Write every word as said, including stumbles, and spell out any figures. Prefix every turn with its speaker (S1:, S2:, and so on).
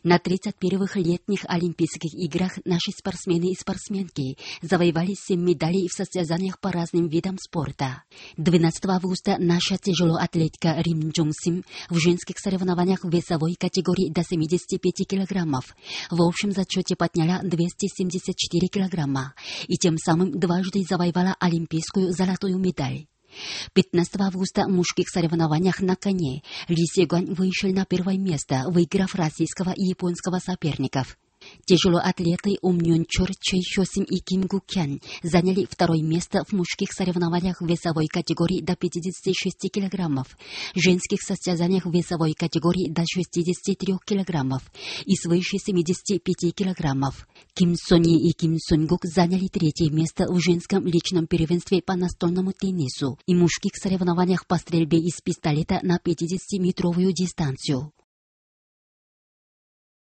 S1: На тридцать первых летних Олимпийских играх наши спортсмены и спортсменки завоевали семь медалей в состязаниях по разным видам спорта. двенадцатого августа наша тяжелоатлетка Рим Джун Сим в женских соревнованиях в весовой категории до семидесяти пяти килограммов в общем зачете подняла двести семьдесят четыре килограмма и тем самым дважды завоевала олимпийскую золотую медаль. пятнадцатого августа в мужских соревнованиях на коне Ли Сегуань вышел на первое место, выиграв российского и японского соперников. Тяжелоатлеты Ум Нюн Чор, Чэй Хёсим и Ким Гу Кян заняли второе место в мужских соревнованиях в весовой категории до пятидесяти шести килограммов, женских состязаниях в весовой категории до шестидесяти трёх килограммов и свыше семидесяти пяти килограммов. Ким Сони и Ким Сонгук заняли третье место в женском личном первенстве по настольному теннису и мужских соревнованиях по стрельбе из пистолета на пятидесятиметровую дистанцию.